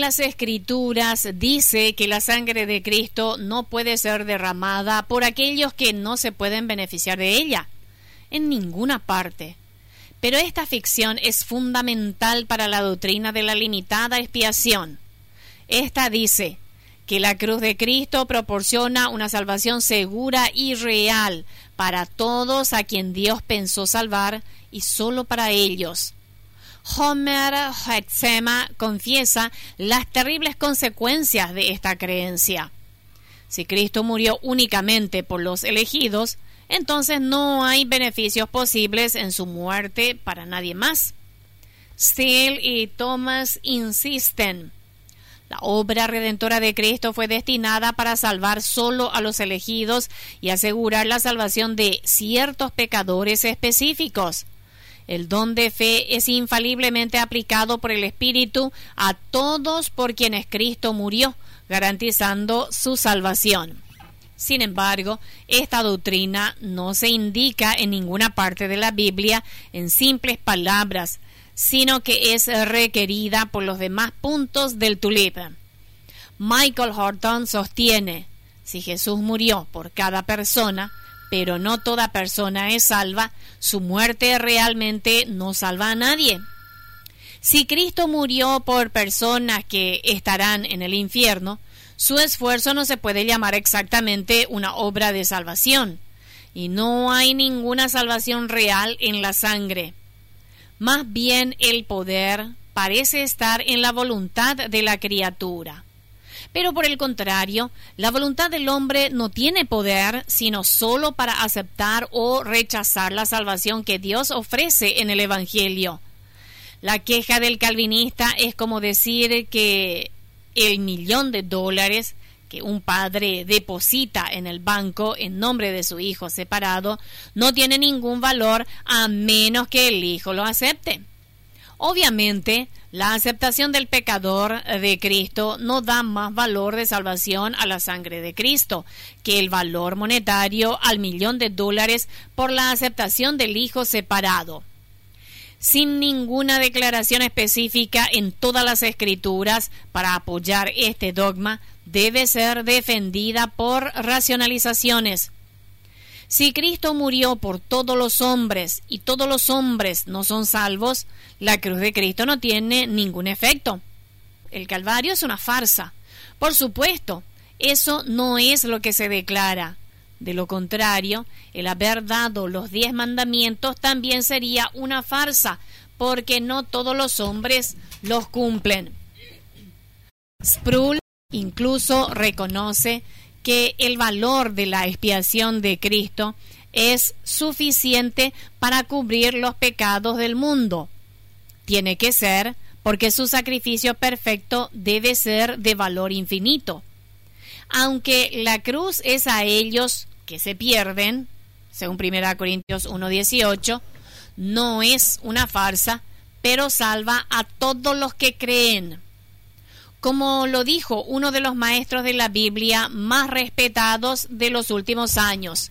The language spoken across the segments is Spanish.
las Escrituras dice que la sangre de Cristo no puede ser derramada por aquellos que no se pueden beneficiar de ella, en ninguna parte. Pero esta ficción es fundamental para la doctrina de la limitada expiación. Esta dice que la cruz de Cristo proporciona una salvación segura y real para todos a quien Dios pensó salvar y solo para ellos. Homer Hetzema confiesa las terribles consecuencias de esta creencia. Si Cristo murió únicamente por los elegidos, entonces no hay beneficios posibles en su muerte para nadie más. Steele y Thomas insisten: la obra redentora de Cristo fue destinada para salvar solo a los elegidos y asegurar la salvación de ciertos pecadores específicos. El don de fe es infaliblemente aplicado por el Espíritu a todos por quienes Cristo murió, garantizando su salvación. Sin embargo, esta doctrina no se indica en ninguna parte de la Biblia en simples palabras, sino que es requerida por los demás puntos del tulip. Michael Horton sostiene: si Jesús murió por cada persona, pero no toda persona es salva, su muerte realmente no salva a nadie. Si Cristo murió por personas que estarán en el infierno, su esfuerzo no se puede llamar exactamente una obra de salvación, y no hay ninguna salvación real en la sangre. Más bien el poder parece estar en la voluntad de la criatura. Pero por el contrario, la voluntad del hombre no tiene poder sino solo para aceptar o rechazar la salvación que Dios ofrece en el Evangelio. La queja del calvinista es como decir que el $1.000.000 que un padre deposita en el banco en nombre de su hijo separado no tiene ningún valor a menos que el hijo lo acepte. Obviamente, la aceptación del pecador de Cristo no da más valor de salvación a la sangre de Cristo que el valor monetario al $1.000.000 por la aceptación del hijo separado. Sin ninguna declaración específica en todas las Escrituras para apoyar este dogma, debe ser defendida por racionalizaciones. Si Cristo murió por todos los hombres y todos los hombres no son salvos, la cruz de Cristo no tiene ningún efecto. El Calvario es una farsa. Por supuesto, eso no es lo que se declara. De lo contrario, el haber dado los 10 mandamientos también sería una farsa, porque no todos los hombres los cumplen. Sproul incluso reconoce que el valor de la expiación de Cristo es suficiente para cubrir los pecados del mundo. Tiene que ser, porque su sacrificio perfecto debe ser de valor infinito. Aunque la cruz es a ellos que se pierden, según 1 Corintios 1:18, no es una farsa, pero salva a todos los que creen. Como lo dijo uno de los maestros de la Biblia más respetados de los últimos años,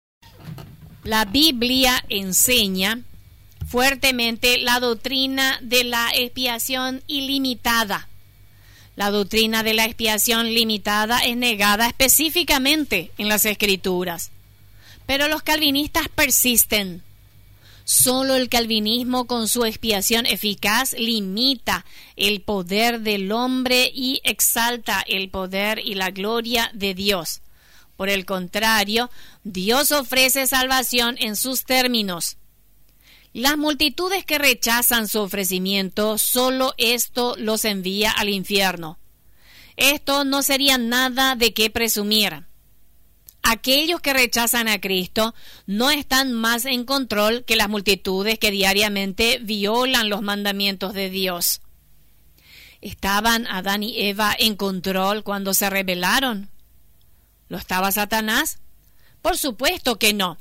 la Biblia enseña fuertemente la doctrina de la expiación ilimitada. La doctrina de la expiación limitada es negada específicamente en las Escrituras. Pero los calvinistas persisten. Solo el calvinismo con su expiación eficaz limita el poder del hombre y exalta el poder y la gloria de Dios. Por el contrario, Dios ofrece salvación en sus términos. Las multitudes que rechazan su ofrecimiento, solo esto los envía al infierno. Esto no sería nada de qué presumir. Aquellos que rechazan a Cristo no están más en control que las multitudes que diariamente violan los mandamientos de Dios. ¿Estaban Adán y Eva en control cuando se rebelaron? ¿Lo estaba Satanás? Por supuesto que no.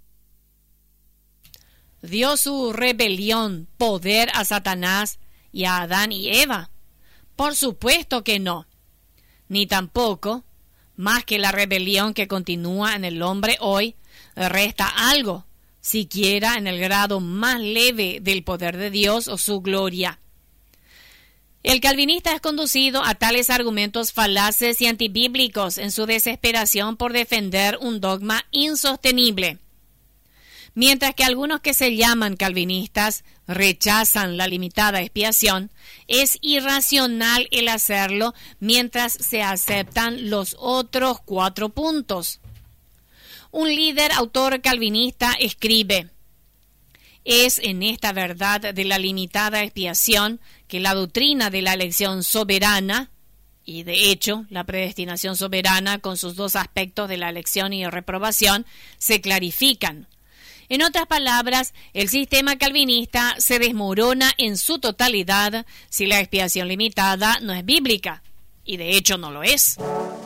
¿Dio su rebelión poder a Satanás y a Adán y Eva? Por supuesto que no. Ni tampoco, más que la rebelión que continúa en el hombre hoy, resta algo, siquiera en el grado más leve del poder de Dios o su gloria. El calvinista es conducido a tales argumentos falaces y antibíblicos en su desesperación por defender un dogma insostenible. Mientras que algunos que se llaman calvinistas rechazan la limitada expiación, es irracional el hacerlo mientras se aceptan los otros 4 puntos. Un líder autor calvinista escribe: es en esta verdad de la limitada expiación que la doctrina de la elección soberana, y de hecho la predestinación soberana con sus 2 aspectos de la elección y reprobación, se clarifican. En otras palabras, el sistema calvinista se desmorona en su totalidad si la expiación limitada no es bíblica, y de hecho no lo es.